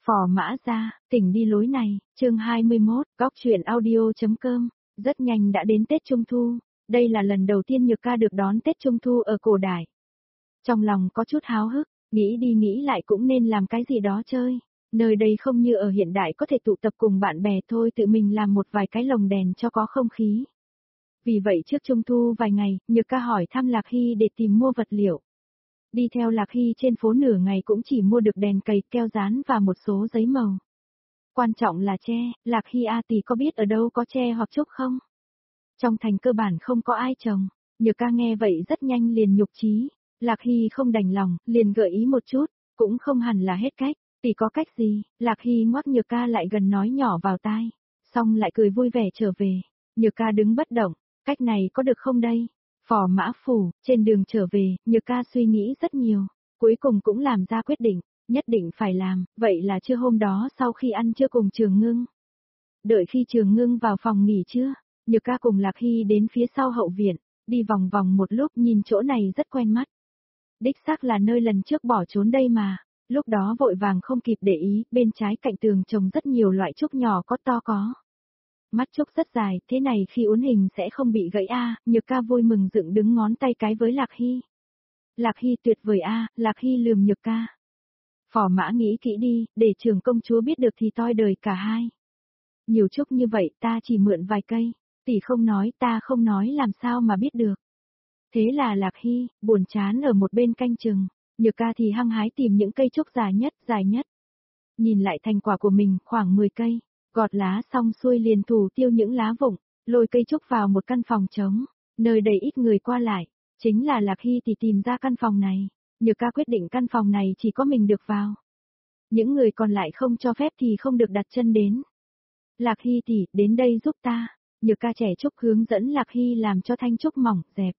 Phò Mã Gia, tỉnh đi lối này, chương 21, góc truyện audio.com, rất nhanh đã đến Tết Trung Thu, đây là lần đầu tiên Nhược Ca được đón Tết Trung Thu ở cổ đại. Trong lòng có chút háo hức, nghĩ đi nghĩ lại cũng nên làm cái gì đó chơi, nơi đây không như ở hiện đại có thể tụ tập cùng bạn bè thôi, tự mình làm một vài cái lồng đèn cho có không khí. Vì vậy trước Trung Thu vài ngày, Nhược Ca hỏi thăm Lạc Hy để tìm mua vật liệu. Đi theo Lạc Hy trên phố nửa ngày cũng chỉ mua được đèn cầy, keo dán và một số giấy màu. Quan trọng là tre, Lạc Hy a tỷ có biết ở đâu có tre hoặc trúc không? Trong thành cơ bản không có ai trồng, Nhược Ca nghe vậy rất nhanh liền nhục chí. Lạc Hy không đành lòng, liền gợi ý một chút, cũng không hẳn là hết cách, tỷ có cách gì? Lạc Hy ngoắc Nhược Ca lại gần nói nhỏ vào tai, xong lại cười vui vẻ trở về. Nhược Ca đứng bất động, cách này có được không đây? Phò Mã Phủ, trên đường trở về, Nhược Ca suy nghĩ rất nhiều, cuối cùng cũng làm ra quyết định, nhất định phải làm, vậy là trưa hôm đó sau khi ăn trưa cùng Trường Ngưng. Đợi khi Trường Ngưng vào phòng nghỉ trưa, Nhược Ca cùng Lạc Hy đến phía sau hậu viện, đi vòng vòng một lúc nhìn chỗ này rất quen mắt. Đích xác là nơi lần trước bỏ trốn đây mà, lúc đó vội vàng không kịp để ý, bên trái cạnh tường trồng rất nhiều loại trúc nhỏ có to có. Mắt trúc rất dài, thế này khi uốn hình sẽ không bị gãy a. Nhược Ca vui mừng dựng đứng ngón tay cái với Lạc Hy. Lạc Hy tuyệt vời a. Lạc Hy lườm Nhược Ca. Phò Mã nghĩ kỹ đi, để trưởng công chúa biết được thì toi đời cả hai. Nhiều trúc như vậy ta chỉ mượn vài cây, tỷ không nói ta không nói làm sao mà biết được. Thế là Lạc Hy, buồn chán ở một bên canh chừng, Nhược Ca thì hăng hái tìm những cây trúc dài nhất. Nhìn lại thành quả của mình, khoảng 10 cây. Gọt lá xong xuôi liền thủ tiêu những lá vụng, lôi cây trúc vào một căn phòng trống, nơi đầy ít người qua lại, chính là Lạc Hy thì tìm ra căn phòng này, Nhược Ca quyết định căn phòng này chỉ có mình được vào. Những người còn lại không cho phép thì không được đặt chân đến. Lạc Hy tỷ, đến đây giúp ta, Nhược Ca trẻ trúc hướng dẫn Lạc Hy làm cho thanh trúc mỏng, dẹp.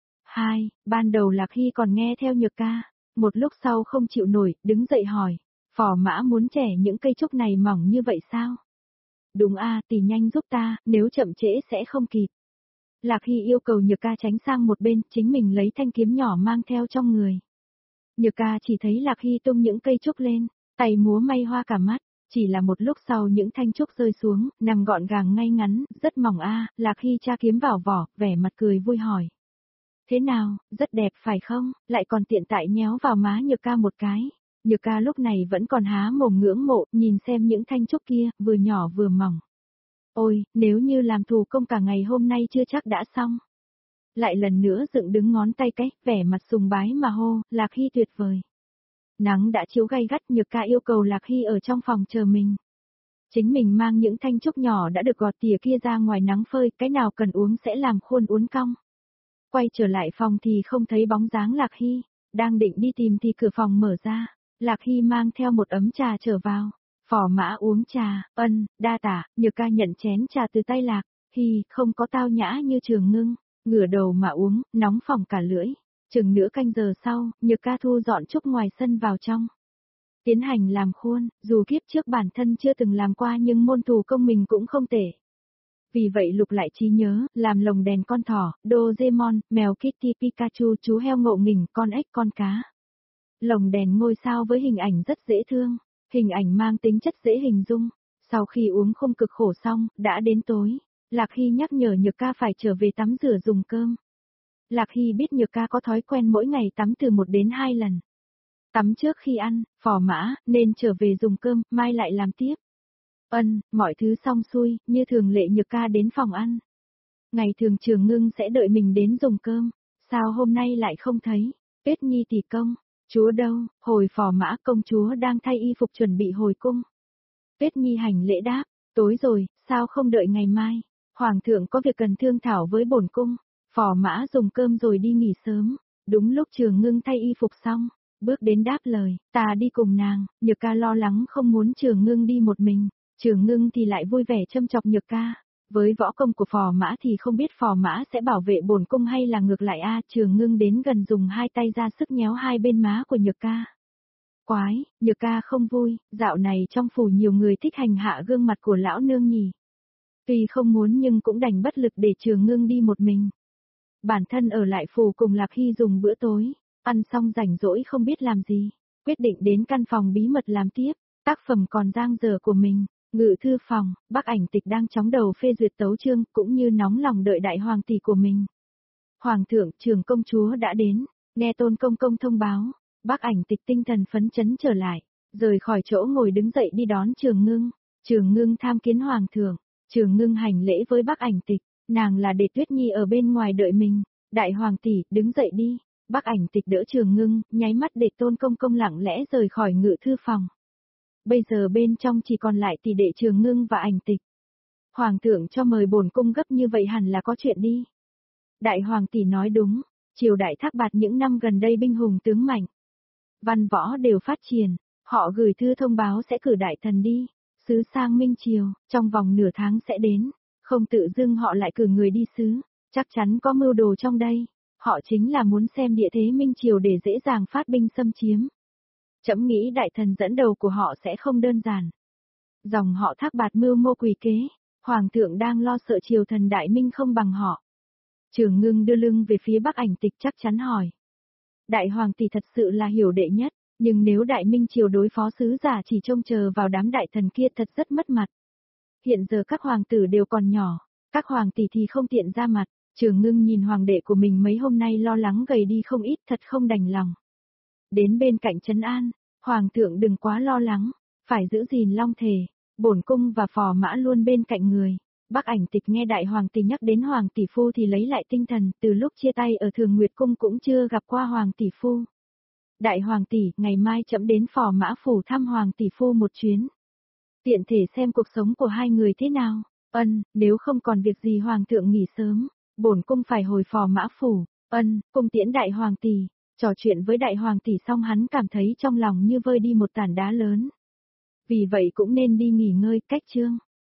Ban đầu Lạc Hy còn nghe theo Nhược Ca, một lúc sau không chịu nổi, đứng dậy hỏi, Phò Mã muốn trẻ những cây trúc này mỏng như vậy sao? Đúng a, tỷ nhanh giúp ta, nếu chậm trễ sẽ không kịp. Lạc Hy yêu cầu Nhược Ca tránh sang một bên, chính mình lấy thanh kiếm nhỏ mang theo trong người. Nhược Ca chỉ thấy Lạc Hy tung những cây trúc lên, tay múa may hoa cả mắt, chỉ là một lúc sau những thanh trúc rơi xuống, nằm gọn gàng ngay ngắn, rất mỏng a. Lạc Hy tra kiếm vào vỏ, vẻ mặt cười vui hỏi. Thế nào, rất đẹp phải không, lại còn tiện tại nhéo vào má Nhược Ca một cái. Nhược Ca lúc này vẫn còn há mồm ngưỡng mộ, nhìn xem những thanh trúc kia, vừa nhỏ vừa mỏng. Ôi, nếu như làm thủ công cả ngày hôm nay chưa chắc đã xong. Lại lần nữa dựng đứng ngón tay cái, vẻ mặt sùng bái mà hô, Lạc Hy tuyệt vời. Nắng đã chiếu gay gắt, Nhược Ca yêu cầu Lạc Hy ở trong phòng chờ mình. Chính mình mang những thanh trúc nhỏ đã được gọt tỉa kia ra ngoài nắng phơi, cái nào cần uống sẽ làm khuôn uốn cong. Quay trở lại phòng thì không thấy bóng dáng Lạc Hy, đang định đi tìm thì cửa phòng mở ra. Lạc Hy mang theo một ấm trà trở vào. Phò Mã uống trà, đa tả. Nhược Ca nhận chén trà từ tay Lạc Hy, không có tao nhã như Trường Ngưng, ngửa đầu mà uống, nóng phỏng cả lưỡi. Chừng nửa canh giờ sau, Nhược Ca thu dọn trúc ngoài sân vào trong. Tiến hành làm khuôn, dù kiếp trước bản thân chưa từng làm qua nhưng môn thủ công mình cũng không tệ. Vì vậy lục lại trí nhớ, làm lồng đèn con thỏ, Doraemon, mèo Kitty Pikachu, chú heo ngộ nghĩnh, con ếch con cá. Lồng đèn ngôi sao với hình ảnh rất dễ thương, hình ảnh mang tính chất dễ hình dung. Sau khi uống không cực khổ xong, đã đến tối, Lạc Hy nhắc nhở Nhược Ca phải trở về tắm rửa dùng cơm. Lạc Hy biết Nhược Ca có thói quen mỗi ngày tắm từ 1 đến 2 lần. Tắm trước khi ăn, Phò Mã, nên trở về dùng cơm, mai lại làm tiếp. Mọi thứ xong xuôi, như thường lệ Nhược Ca đến phòng ăn. Ngày thường Trường Ngưng sẽ đợi mình đến dùng cơm, sao hôm nay lại không thấy? Tuyết Nhi tỷ công, chúa đâu? Hồi Phò Mã công chúa đang thay y phục chuẩn bị hồi cung. Tuyết Nhi hành lễ đáp, tối rồi, sao không đợi ngày mai? Hoàng thượng có việc cần thương thảo với bổn cung. Phò Mã dùng cơm rồi đi nghỉ sớm. Đúng lúc Trường Ngưng thay y phục xong, bước đến đáp lời, ta đi cùng nàng. Nhược Ca lo lắng không muốn Trường Ngưng đi một mình. Trường Ngưng thì lại vui vẻ châm chọc Nhược Ca. Với võ công của Phò Mã thì không biết Phò Mã sẽ bảo vệ bổn cung hay là ngược lại a. Trường Ngưng đến gần dùng hai tay ra sức nhéo hai bên má của Nhược Ca. Quái, Nhược Ca không vui, dạo này trong phủ nhiều người thích hành hạ gương mặt của lão nương nhỉ. Tuy không muốn nhưng cũng đành bất lực để Trường Ngưng đi một mình. Bản thân ở lại phủ cùng Lạc Hy dùng bữa tối, ăn xong rảnh rỗi không biết làm gì, quyết định đến căn phòng bí mật làm tiếp. Tác phẩm còn dang dở của mình, ngự thư phòng, Bắc Ảnh Tịch đang chóng đầu phê duyệt tấu chương cũng như nóng lòng đợi đại hoàng tỷ của mình. Hoàng thượng, trưởng công chúa đã đến, nghe Tôn Công Công thông báo, Bắc Ảnh Tịch tinh thần phấn chấn trở lại, rời khỏi chỗ ngồi đứng dậy đi đón Trường Ngưng. Trường Ngưng tham kiến hoàng thượng, Trường Ngưng hành lễ với Bắc Ảnh Tịch, nàng là Đệ Tuyết Nhi ở bên ngoài đợi mình, đại hoàng tỷ, đứng dậy đi. Bắc Ảnh Tịch đỡ Trường Ngưng, nháy mắt để Tôn Công Công lặng lẽ rời khỏi ngự thư phòng. Bây giờ bên trong chỉ còn lại tỷ đệ Trường Ngưng và Ảnh Tịch. Hoàng thượng cho mời bổn cung gấp như vậy hẳn là có chuyện đi. Đại hoàng tỷ nói đúng, triều đại Thác Bạt những năm gần đây binh hùng tướng mạnh. Văn võ đều phát triển, họ gửi thư thông báo sẽ cử đại thần đi, sứ sang Minh Triều, trong vòng nửa tháng sẽ đến, không tự dưng họ lại cử người đi sứ, chắc chắn có mưu đồ trong đây, họ chính là muốn xem địa thế Minh Triều để dễ dàng phát binh xâm chiếm. Trẫm nghĩ đại thần dẫn đầu của họ sẽ không đơn giản. Dòng họ Thác Bạt mưu mô quỷ kế, hoàng thượng đang lo sợ triều thần đại minh không bằng họ. Trường Ngưng đưa lưng về phía Bắc Ảnh Tịch chắc chắn hỏi. Đại hoàng tỷ thật sự là hiểu đệ nhất, nhưng nếu đại minh triều đối phó sứ giả chỉ trông chờ vào đám đại thần kia thật rất mất mặt. Hiện giờ các hoàng tử đều còn nhỏ, các hoàng tỷ thì không tiện ra mặt. Trường Ngưng nhìn hoàng đệ của mình mấy hôm nay lo lắng gầy đi không ít, thật không đành lòng. Đến bên cạnh trấn an, hoàng thượng đừng quá lo lắng, phải giữ gìn long thể, bổn cung và phò mã luôn bên cạnh người. Bắc Ảnh Tịch nghe đại hoàng tỷ nhắc đến hoàng tỷ phu thì lấy lại tinh thần, từ lúc chia tay ở Thường Nguyệt cung cũng chưa gặp qua hoàng tỷ phu. Đại hoàng tỷ, ngày mai trẫm đến phò mã phủ thăm hoàng tỷ phu một chuyến. Tiện thể xem cuộc sống của hai người thế nào. Nếu không còn việc gì hoàng thượng nghỉ sớm, bổn cung phải hồi phò mã phủ. Cung tiễn đại hoàng tỷ. Trò chuyện với đại hoàng tỷ xong hắn cảm thấy trong lòng như vơi đi một tảng đá lớn. Vì vậy cũng nên đi nghỉ ngơi, cách chương.